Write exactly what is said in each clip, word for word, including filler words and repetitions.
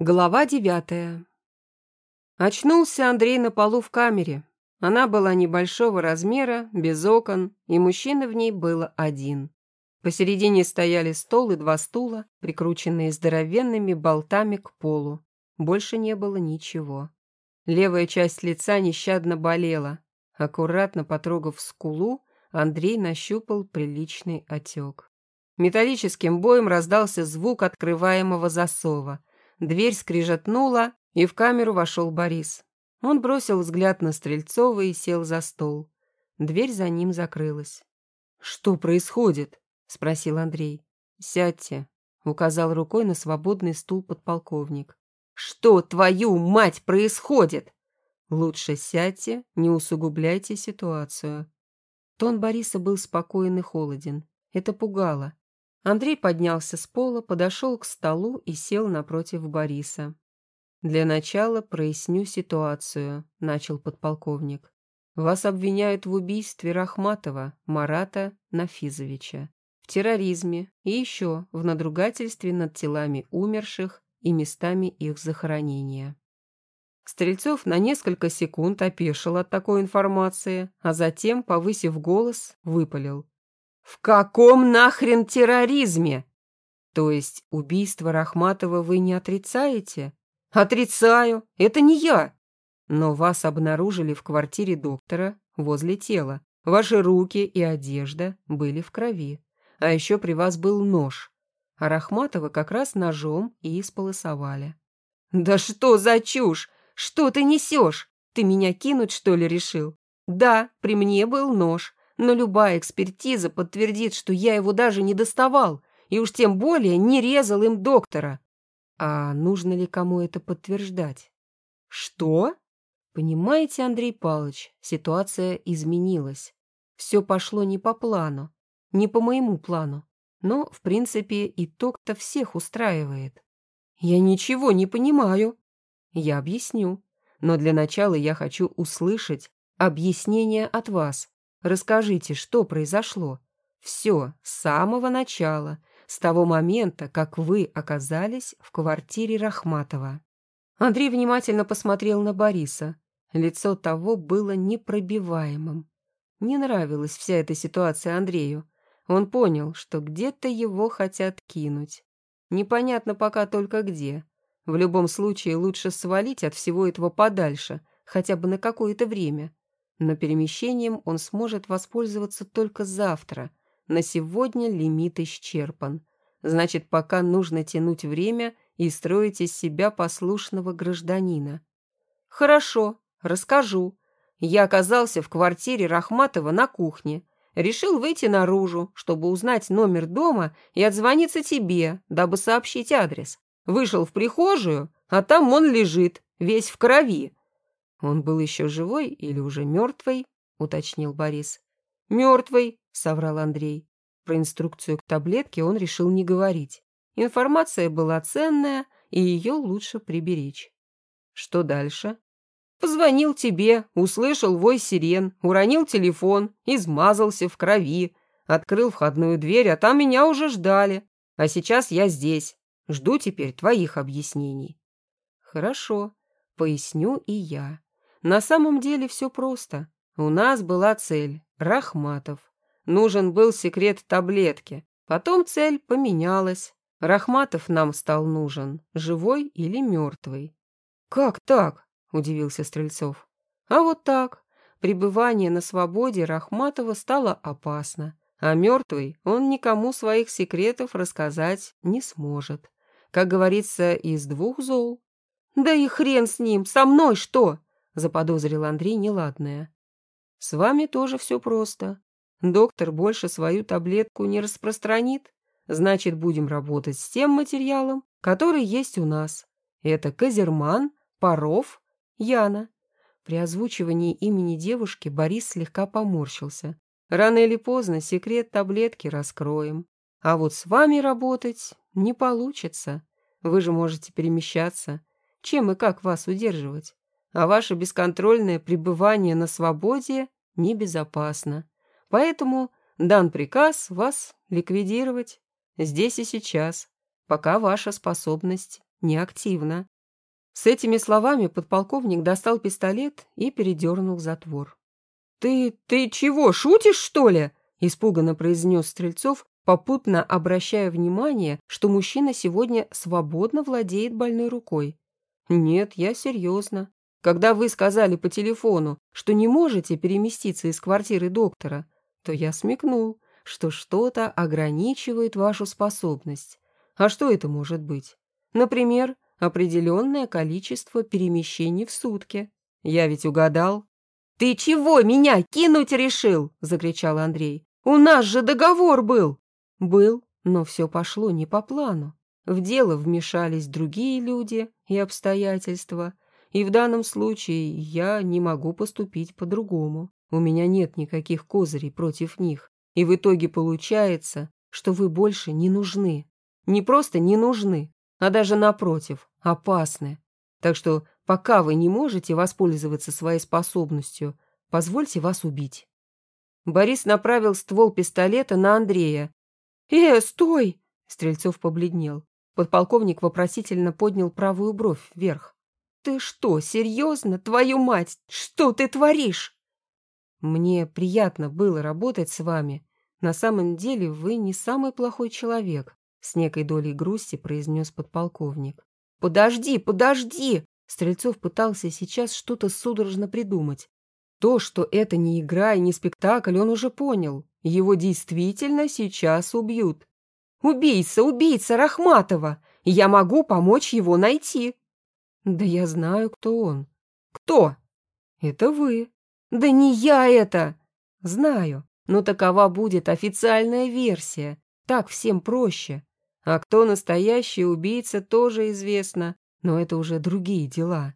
Глава девятая. Очнулся Андрей на полу в камере. Она была небольшого размера, без окон, и мужчина в ней был один. Посередине стояли стол и два стула, прикрученные здоровенными болтами к полу. Больше не было ничего. Левая часть лица нещадно болела. Аккуратно потрогав скулу, Андрей нащупал приличный отек. Металлическим боем раздался звук открываемого засова. Дверь скрижетнула, и в камеру вошел Борис. Он бросил взгляд на Стрельцова и сел за стол. Дверь за ним закрылась. «Что происходит?» — спросил Андрей. «Сядьте», — указал рукой на свободный стул подполковник. «Что, твою мать, происходит?» «Лучше сядьте, не усугубляйте ситуацию». Тон Бориса был спокоен и холоден. Это пугало. Андрей поднялся с пола, подошел к столу и сел напротив Бориса. «Для начала проясню ситуацию», — начал подполковник. «Вас обвиняют в убийстве Рахматова Марата Нафизовича, в терроризме и еще в надругательстве над телами умерших и местами их захоронения». Стрельцов на несколько секунд опешил от такой информации, а затем, повысив голос, выпалил. «В каком нахрен терроризме?» «То есть убийство Рахматова вы не отрицаете?» «Отрицаю. Это не я». «Но вас обнаружили в квартире доктора возле тела. Ваши руки и одежда были в крови. А еще при вас был нож. А Рахматова как раз ножом и исполосовали». «Да что за чушь? Что ты несешь? Ты меня кинуть, что ли, решил? Да, при мне был нож. Но любая экспертиза подтвердит, что я его даже не доставал, и уж тем более не резал им доктора. А нужно ли кому это подтверждать? Что? Понимаете, Андрей Павлович, ситуация изменилась. Все пошло не по плану, не по моему плану. Но, в принципе, итог-то всех устраивает. Я ничего не понимаю. Я объясню. Но для начала я хочу услышать объяснение от вас. Расскажите, что произошло? Все, с самого начала, с того момента, как вы оказались в квартире Рахматова. Андрей внимательно посмотрел на Бориса. Лицо того было непробиваемым. Не нравилась вся эта ситуация Андрею. Он понял, что где-то его хотят кинуть. Непонятно пока только где. В любом случае лучше свалить от всего этого подальше, хотя бы на какое-то время. Но перемещением он сможет воспользоваться только завтра. На сегодня лимит исчерпан. Значит, пока нужно тянуть время и строить из себя послушного гражданина. Хорошо, расскажу. Я оказался в квартире Рахматова на кухне. Решил выйти наружу, чтобы узнать номер дома и отзвониться тебе, дабы сообщить адрес. Вышел в прихожую, а там он лежит, весь в крови. «Он был еще живой или уже мертвый?» — уточнил Борис. «Мертвый», — соврал Андрей. Про инструкцию к таблетке он решил не говорить. Информация была ценная, и ее лучше приберечь. «Что дальше?» «Позвонил тебе, услышал вой сирен, уронил телефон, измазался в крови, открыл входную дверь, а там меня уже ждали. А сейчас я здесь. Жду теперь твоих объяснений». «Хорошо, поясню и я. На самом деле все просто. У нас была цель – Рахматов. Нужен был секрет таблетки. Потом цель поменялась. Рахматов нам стал нужен, живой или мертвый». «Как так?» – удивился Стрельцов. «А вот так. Пребывание на свободе Рахматова стало опасно, а мертвый он никому своих секретов рассказать не сможет. Как говорится, из двух зол». «Да и хрен с ним, со мной что?» — заподозрил Андрей неладное. «С вами тоже все просто. Доктор больше свою таблетку не распространит. Значит, будем работать с тем материалом, который есть у нас. Это Козерман, Паров, Яна». При озвучивании имени девушки Борис слегка поморщился. «Рано или поздно секрет таблетки раскроем. А вот с вами работать не получится. Вы же можете перемещаться. Чем и как вас удерживать? А ваше бесконтрольное пребывание на свободе небезопасно. Поэтому дан приказ вас ликвидировать здесь и сейчас, пока ваша способность неактивно». С этими словами подполковник достал пистолет и передернул затвор. «Ты... ты чего, шутишь, что ли?» – испуганно произнес Стрельцов, попутно обращая внимание, что мужчина сегодня свободно владеет больной рукой. «Нет, я серьезно. Когда вы сказали по телефону, что не можете переместиться из квартиры доктора, то я смекнул, что что-то ограничивает вашу способность. А что это может быть? Например, определенное количество перемещений в сутки. Я ведь угадал». «Ты чего меня кинуть решил?» – закричал Андрей. «У нас же договор был!» «Был, но все пошло не по плану. В дело вмешались другие люди и обстоятельства, и в данном случае я не могу поступить по-другому. У меня нет никаких козырей против них, и в итоге получается, что вы больше не нужны. Не просто не нужны, а даже напротив, опасны. Так что пока вы не можете воспользоваться своей способностью, позвольте вас убить». Борис направил ствол пистолета на Андрея. «Э, стой!» – Стрельцов побледнел. Подполковник вопросительно поднял правую бровь вверх. «Ты что, серьезно? Твою мать! Что ты творишь?» «Мне приятно было работать с вами. На самом деле вы не самый плохой человек», – с некой долей грусти произнес подполковник. «Подожди, подожди!» Стрельцов пытался сейчас что-то судорожно придумать. То, что это не игра и не спектакль, он уже понял. Его действительно сейчас убьют. «Убийца, убийца Рахматова! Я могу помочь его найти!» «Да я знаю, кто он». «Кто?» «Это вы». «Да не я это!» «Знаю, но такова будет официальная версия. Так всем проще. А кто настоящий убийца, тоже известно, но это уже другие дела».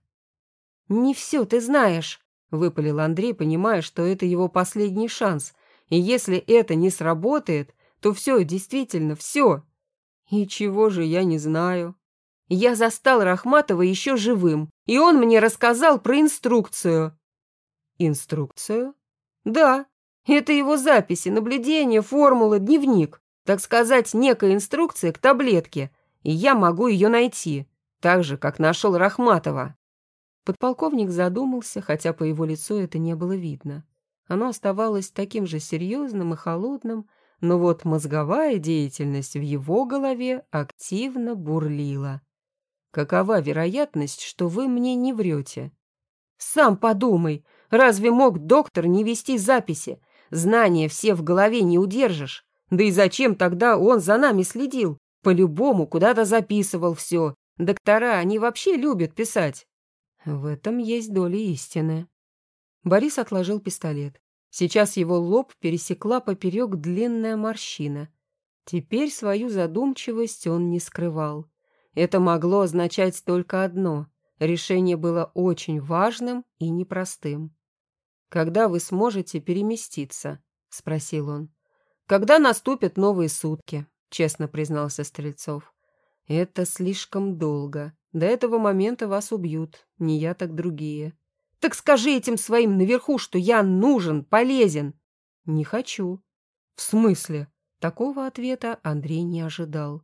«Не все ты знаешь», — выпалил Андрей, понимая, что это его последний шанс, и если это не сработает, то все, действительно, все. «И чего же я не знаю?» «Я застал Рахматова еще живым, и он мне рассказал про инструкцию». «Инструкцию?» «Да, это его записи, наблюдения, формулы, дневник. Так сказать, некая инструкция к таблетке, и я могу ее найти, так же, как нашел Рахматова». Подполковник задумался, хотя по его лицу это не было видно. Оно оставалось таким же серьезным и холодным, но вот мозговая деятельность в его голове активно бурлила. «Какова вероятность, что вы мне не врете?» «Сам подумай, разве мог доктор не вести записи? Знания все в голове не удержишь. Да и зачем тогда он за нами следил? По-любому куда-то записывал все. Доктора, они вообще любят писать». В этом есть доля истины. Борис отложил пистолет. Сейчас его лоб пересекла поперек длинная морщина. Теперь свою задумчивость он не скрывал. Это могло означать только одно. Решение было очень важным и непростым. «Когда вы сможете переместиться?» – спросил он. «Когда наступят новые сутки», – честно признался Стрельцов. «Это слишком долго. До этого момента вас убьют. Не я, так другие». «Так скажи этим своим наверху, что я нужен, полезен». «Не хочу». «В смысле?» Такого ответа Андрей не ожидал.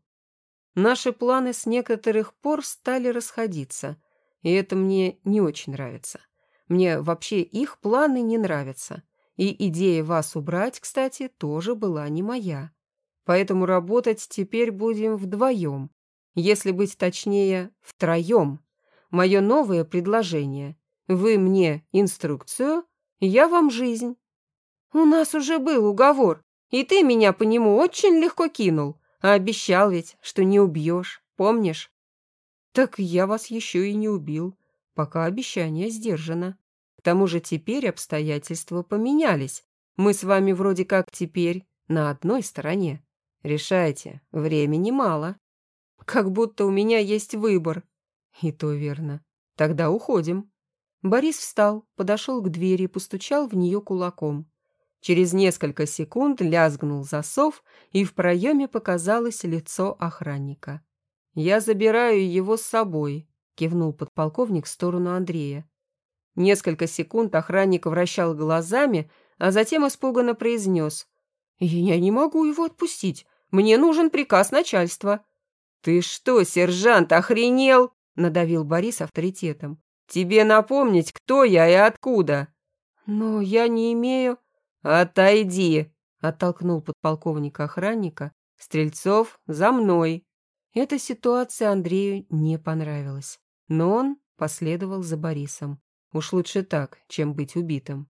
«Наши планы с некоторых пор стали расходиться, и это мне не очень нравится. Мне вообще их планы не нравятся. И идея вас убрать, кстати, тоже была не моя. Поэтому работать теперь будем вдвоем. Если быть точнее, втроем. Мое новое предложение. Вы мне инструкцию, я вам жизнь». «У нас уже был уговор, и ты меня по нему очень легко кинул, а обещал ведь, что не убьешь, помнишь?» «Так я вас еще и не убил, пока обещание сдержано. К тому же теперь обстоятельства поменялись. Мы с вами вроде как теперь на одной стороне. Решайте, времени мало». «Как будто у меня есть выбор». «И то верно. Тогда уходим». Борис встал, подошел к двери и постучал в нее кулаком. Через несколько секунд лязгнул засов, и в проеме показалось лицо охранника. «Я забираю его с собой», — кивнул подполковник в сторону Андрея. Несколько секунд охранник вращал глазами, а затем испуганно произнес: «Я не могу его отпустить. Мне нужен приказ начальства». «Ты что, сержант, охренел?» – надавил Борис авторитетом. «Тебе напомнить, кто я и откуда?» «Но я не имею...» «Отойди!» – оттолкнул подполковника охранника. «Стрельцов, за мной!» Эта ситуация Андрею не понравилась, но он последовал за Борисом. Уж лучше так, чем быть убитым.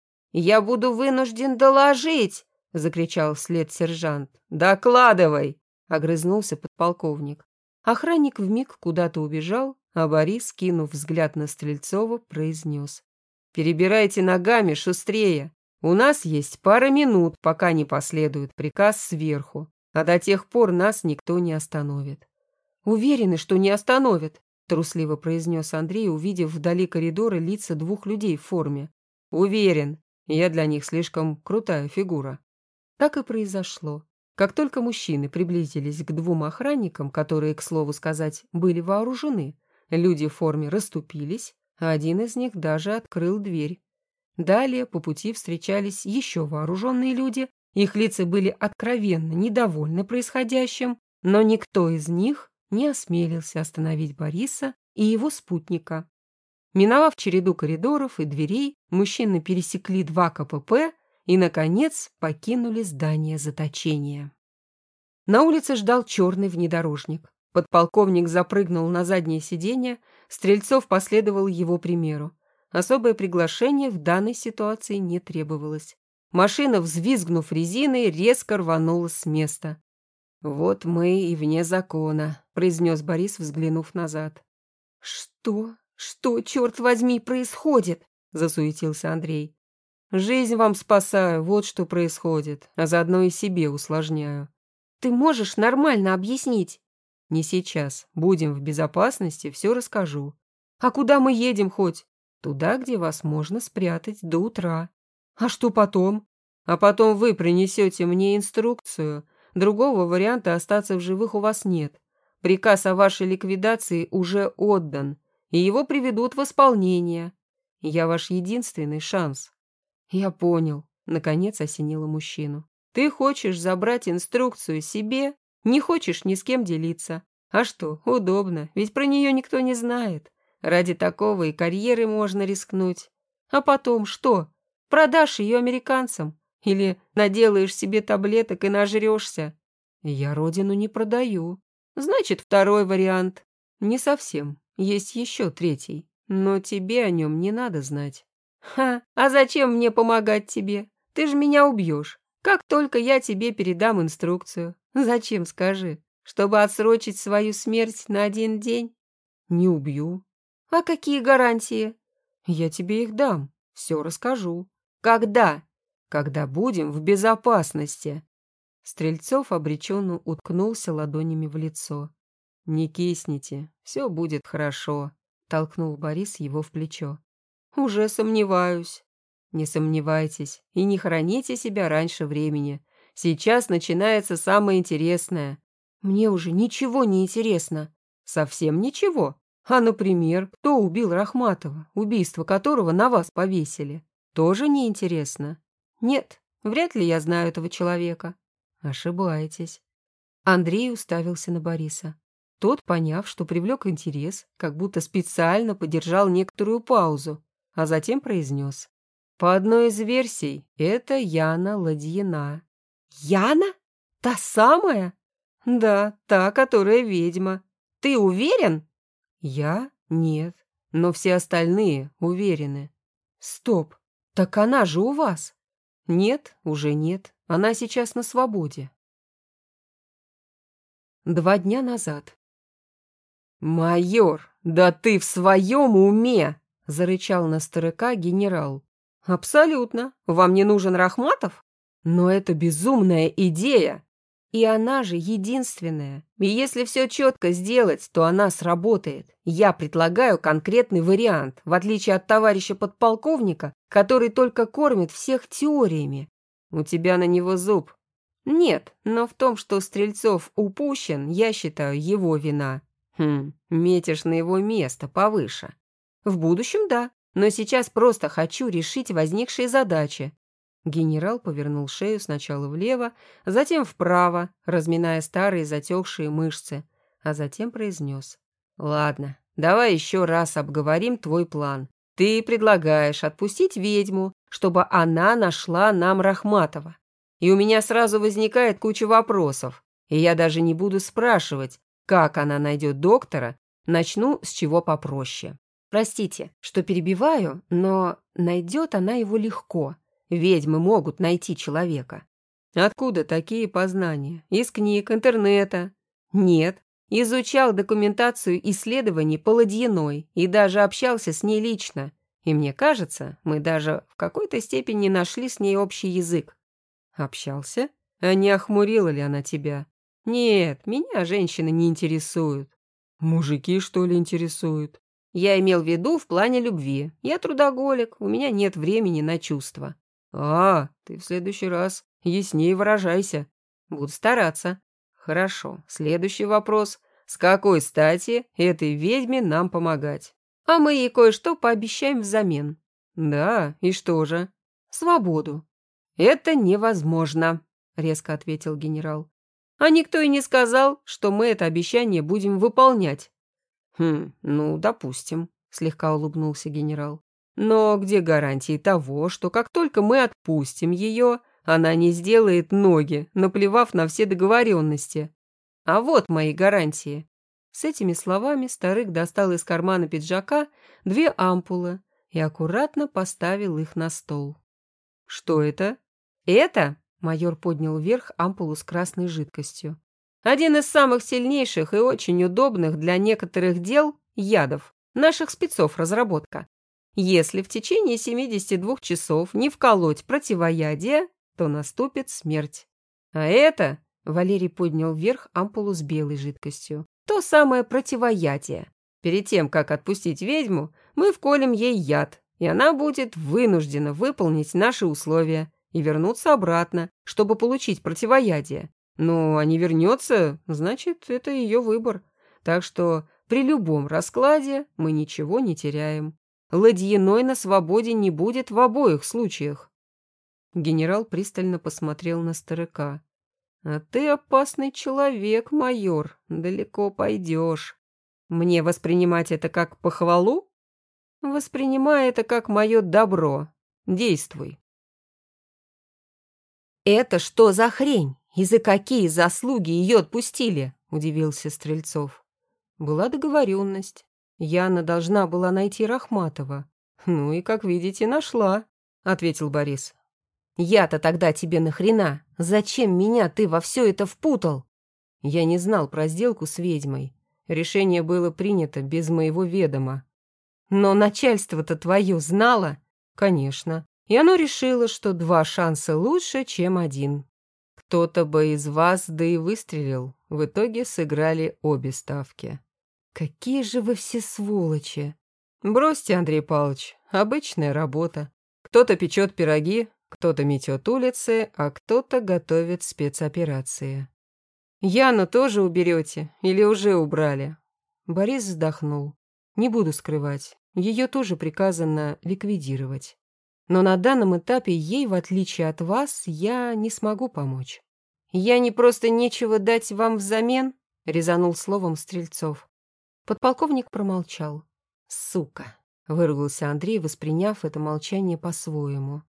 «Я буду вынужден доложить!» – закричал вслед сержант. «Докладывай!» – огрызнулся подполковник. Охранник вмиг куда-то убежал, а Борис, кинув взгляд на Стрельцова, произнес. «Перебирайте ногами шустрее. У нас есть пара минут, пока не последует приказ сверху, а до тех пор нас никто не остановит». «Уверены, что не остановят?» – трусливо произнес Андрей, увидев вдали коридора лица двух людей в форме. «Уверен. Я для них слишком крутая фигура». Так и произошло. Как только мужчины приблизились к двум охранникам, которые, к слову сказать, были вооружены, люди в форме расступились, а один из них даже открыл дверь. Далее по пути встречались еще вооруженные люди, их лица были откровенно недовольны происходящим, но никто из них не осмелился остановить Бориса и его спутника. Миновав череду коридоров и дверей, мужчины пересекли два ка пэ пэ и, наконец, покинули здание заточения. На улице ждал черный внедорожник. Подполковник запрыгнул на заднее сиденье, Стрельцов последовал его примеру. Особое приглашение в данной ситуации не требовалось. Машина, взвизгнув резиной, резко рванула с места. «Вот мы и вне закона», — произнес Борис, взглянув назад. «Что? Что, черт возьми, происходит?» — засуетился Андрей. «Жизнь вам спасаю, вот что происходит, а заодно и себе усложняю». «Ты можешь нормально объяснить?» «Не сейчас. Будем в безопасности, все расскажу». «А куда мы едем хоть?» «Туда, где вас можно спрятать до утра». «А что потом?» «А потом вы принесете мне инструкцию. Другого варианта остаться в живых у вас нет. Приказ о вашей ликвидации уже отдан, и его приведут в исполнение. Я ваш единственный шанс». «Я понял», — наконец осенило мужчину. «Ты хочешь забрать инструкцию себе, не хочешь ни с кем делиться. А что, удобно, ведь про нее никто не знает. Ради такого и карьеры можно рискнуть. А потом что? Продашь ее американцам? Или наделаешь себе таблеток и нажрешься?» «Я родину не продаю». «Значит, второй вариант». «Не совсем. Есть еще третий. Но тебе о нем не надо знать». «Ха, а зачем мне помогать тебе? Ты же меня убьешь. Как только я тебе передам инструкцию. Зачем, скажи? Чтобы отсрочить свою смерть на один день?» «Не убью». «А какие гарантии?» «Я тебе их дам. Все расскажу». «Когда?» «Когда будем в безопасности». Стрельцов обреченно уткнулся ладонями в лицо. «Не кисните, все будет хорошо», — толкнул Борис его в плечо. «Уже сомневаюсь». «Не сомневайтесь и не храните себя раньше времени. Сейчас начинается самое интересное». «Мне уже ничего не интересно». «Совсем ничего? А, например, кто убил Рахматова, убийство которого на вас повесили? Тоже не интересно?» «Нет, вряд ли я знаю этого человека». «Ошибаетесь». Андрей уставился на Бориса. Тот, поняв, что привлек интерес, как будто специально подержал некоторую паузу, а затем произнес. «По одной из версий, это Яна Ладьина». «Яна? Та самая?» «Да, та, которая ведьма. Ты уверен?» «Я? Нет. Но все остальные уверены». «Стоп, так она же у вас?» «Нет, уже нет. Она сейчас на свободе». Два дня назад. «Майор, да ты в своем уме!» — зарычал на старика генерал. «Абсолютно. Вам не нужен Рахматов? Но это безумная идея. И она же единственная. И если все четко сделать, то она сработает. Я предлагаю конкретный вариант, в отличие от товарища подполковника, который только кормит всех теориями. У тебя на него зуб». «Нет, но в том, что Стрельцов упущен, я считаю, его вина». «Хм, метишь на его место повыше». «В будущем, да, но сейчас просто хочу решить возникшие задачи». Генерал повернул шею сначала влево, затем вправо, разминая старые затекшие мышцы. а затем произнес. «Ладно, давай еще раз обговорим твой план. Ты предлагаешь отпустить ведьму, чтобы она нашла нам Рахматова. И у меня сразу возникает куча вопросов, и я даже не буду спрашивать, как она найдет доктора, начну с чего попроще. Простите, что перебиваю, но найдет она его легко. Ведьмы могут найти человека». «Откуда такие познания? Из книг, интернета?» «Нет. Изучал документацию исследований по Ладьиной и даже общался с ней лично. И мне кажется, мы даже в какой-то степени нашли с ней общий язык». «Общался? А не охмурила ли она тебя?» «Нет, меня женщины не интересуют». «Мужики, что ли, интересуют?» «Я имел в виду в плане любви. Я трудоголик, у меня нет времени на чувства». «А, ты в следующий раз яснее выражайся». «Буду стараться». «Хорошо. Следующий вопрос. С какой стати этой ведьме нам помогать?» «А мы ей кое-что пообещаем взамен». «Да, и что же?» «Свободу». «Это невозможно», — резко ответил генерал. «А никто и не сказал, что мы это обещание будем выполнять». «Хм, ну, допустим», — слегка улыбнулся генерал. «Но где гарантии того, что как только мы отпустим ее, она не сделает ноги, наплевав на все договоренности? А вот мои гарантии». С этими словами старик достал из кармана пиджака две ампулы и аккуратно поставил их на стол. «Что это?» «Это?» — майор поднял вверх ампулу с красной жидкостью. «Один из самых сильнейших и очень удобных для некоторых дел ядов. Наших спецов разработка. Если в течение семидесяти двух часов не вколоть противоядие, то наступит смерть. А это, Валерий поднял вверх ампулу с белой жидкостью, то самое противоядие. Перед тем, как отпустить ведьму, мы вколем ей яд, и она будет вынуждена выполнить наши условия и вернуться обратно, чтобы получить противоядие. Ну, а не вернется, значит, это ее выбор. Так что при любом раскладе мы ничего не теряем. Ладьиной на свободе не будет в обоих случаях». Генерал пристально посмотрел на старика. «А ты опасный человек, майор, далеко пойдешь. Мне воспринимать это как похвалу? Воспринимай это как мое добро. Действуй». «Это что за хрень? И за какие заслуги ее отпустили?» – удивился Стрельцов. «Была договоренность. Яна должна была найти Рахматова. Ну и, как видите, нашла», — ответил Борис. «Я-то тогда тебе нахрена? Зачем меня ты во все это впутал?» «Я не знал про сделку с ведьмой. Решение было принято без моего ведома». «Но начальство-то твое знало?» «Конечно. И оно решило, что два шанса лучше, чем один. Кто-то бы из вас да и выстрелил. В итоге сыграли обе ставки». «Какие же вы все сволочи!» «Бросьте, Андрей Павлович, обычная работа. Кто-то печет пироги, кто-то метет улицы, а кто-то готовит спецоперации». «Яну тоже уберете или уже убрали?» Борис вздохнул. «Не буду скрывать, ее тоже приказано ликвидировать. Но на данном этапе ей, в отличие от вас, я не смогу помочь». «Я не просто нечего дать вам взамен?» — резанул словом Стрельцов. Подполковник промолчал. «Сука!» — выругался Андрей, восприняв это молчание по-своему.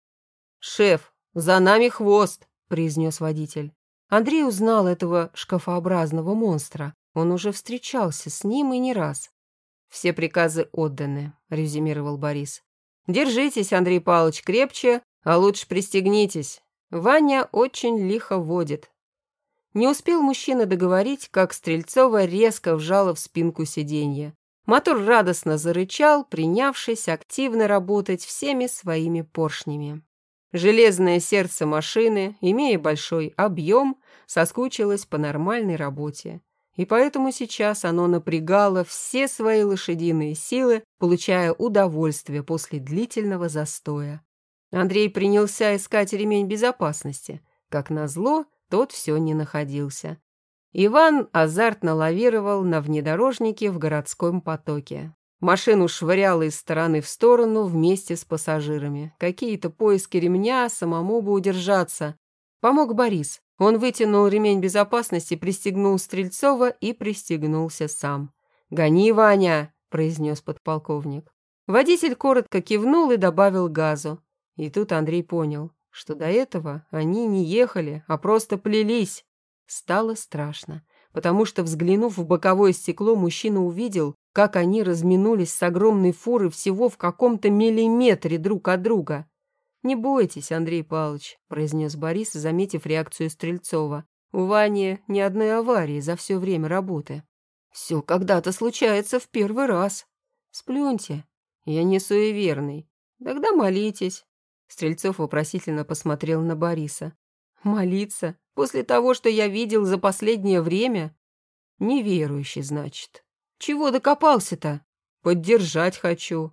«Шеф, за нами хвост!» — произнес водитель. Андрей узнал этого шкафообразного монстра. Он уже встречался с ним и не раз. «Все приказы отданы», — резюмировал Борис. «Держитесь, Андрей Павлович, крепче, а лучше пристегнитесь. Ваня очень лихо водит». Не успел мужчина договорить, как Стрельцова резко вжала в спинку сиденья. Мотор радостно зарычал, принявшись активно работать всеми своими поршнями. Железное сердце машины, имея большой объем, соскучилось по нормальной работе. И поэтому сейчас оно напрягало все свои лошадиные силы, получая удовольствие после длительного застоя. Андрей принялся искать ремень безопасности. Как назло, тот все не находился. Иван азартно лавировал на внедорожнике в городском потоке. Машину швыряло из стороны в сторону вместе с пассажирами. Какие-то поиски ремня, самому бы удержаться. Помог Борис. Он вытянул ремень безопасности, пристегнул Стрельцова и пристегнулся сам. «Гони, Ваня!» – произнес подполковник. Водитель коротко кивнул и добавил газу. И тут Андрей понял, что до этого они не ехали, а просто плелись. Стало страшно, потому что, взглянув в боковое стекло, мужчина увидел, как они разминулись с огромной фурой всего в каком-то миллиметре друг от друга. «Не бойтесь, Андрей Павлович», – произнес Борис, заметив реакцию Стрельцова. «У Вани ни одной аварии за все время работы. Все когда-то случается в первый раз. Сплюньте. Я не суеверный. Тогда молитесь». Стрельцов вопросительно посмотрел на Бориса. «Молиться? После того, что я видел за последнее время? Неверующий, значит. Чего докопался-то? Поддержать хочу».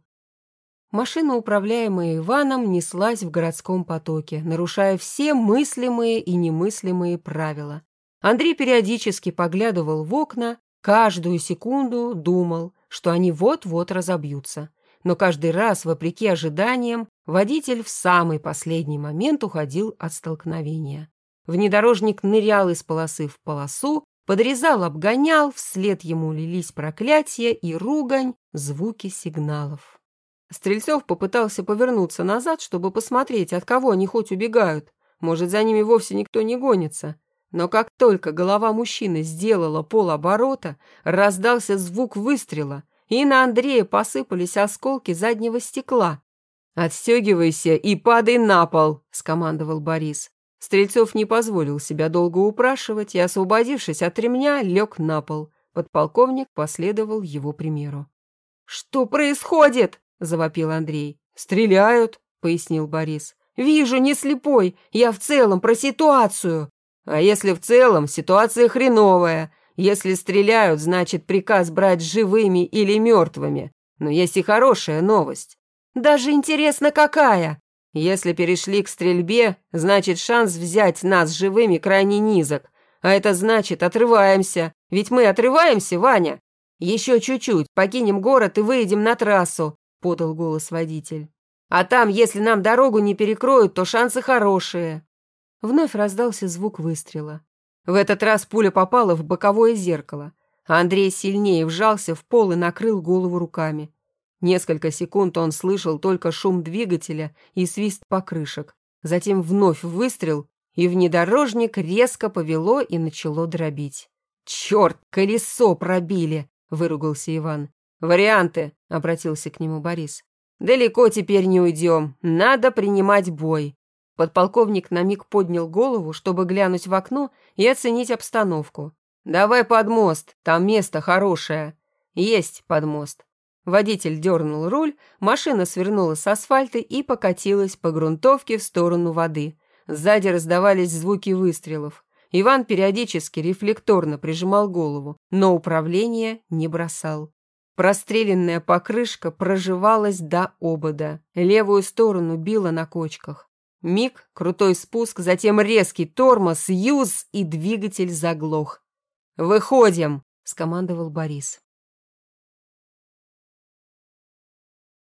Машина, управляемая Иваном, неслась в городском потоке, нарушая все мыслимые и немыслимые правила. Андрей периодически поглядывал в окна, каждую секунду думал, что они вот-вот разобьются. Но каждый раз, вопреки ожиданиям, водитель в самый последний момент уходил от столкновения. Внедорожник нырял из полосы в полосу, подрезал, обгонял, вслед ему лились проклятия и ругань, звуки сигналов. Стрельцов попытался повернуться назад, чтобы посмотреть, от кого они хоть убегают. Может, за ними вовсе никто не гонится. Но как только голова мужчины сделала полоборота, раздался звук выстрела, и на Андрея посыпались осколки заднего стекла. «Отстегивайся и падай на пол», — скомандовал Борис. Стрельцов не позволил себя долго упрашивать и, освободившись от ремня, лег на пол. Подполковник последовал его примеру. «Что происходит?» — завопил Андрей. «Стреляют», — пояснил Борис. «Вижу, не слепой, я в целом про ситуацию». «А если в целом, ситуация хреновая. Если стреляют, значит приказ брать живыми или мертвыми. Но есть и хорошая новость». «Даже интересно, какая?» «Если перешли к стрельбе, значит шанс взять нас живыми крайне низок. А это значит отрываемся. Ведь мы отрываемся, Ваня. Еще чуть-чуть, покинем город и выйдем на трассу», — подал голос водитель. «А там, если нам дорогу не перекроют, то шансы хорошие». Вновь раздался звук выстрела. В этот раз пуля попала в боковое зеркало, а Андрей сильнее вжался в пол и накрыл голову руками. Несколько секунд он слышал только шум двигателя и свист покрышек. Затем вновь выстрел, и внедорожник резко повело и начало дробить. «Черт, колесо пробили!» — выругался Иван. «Варианты!» — обратился к нему Борис. «Далеко теперь не уйдем. Надо принимать бой». Подполковник на миг поднял голову, чтобы глянуть в окно и оценить обстановку. «Давай под мост, там место хорошее». «Есть под мост». Водитель дернул руль, машина свернула с асфальта и покатилась по грунтовке в сторону воды. Сзади раздавались звуки выстрелов. Иван периодически рефлекторно прижимал голову, но управление не бросал. Простреленная покрышка проживалась до обода. Левую сторону била на кочках. Миг, крутой спуск, затем резкий тормоз, юз, и двигатель заглох. «Выходим!» — скомандовал Борис.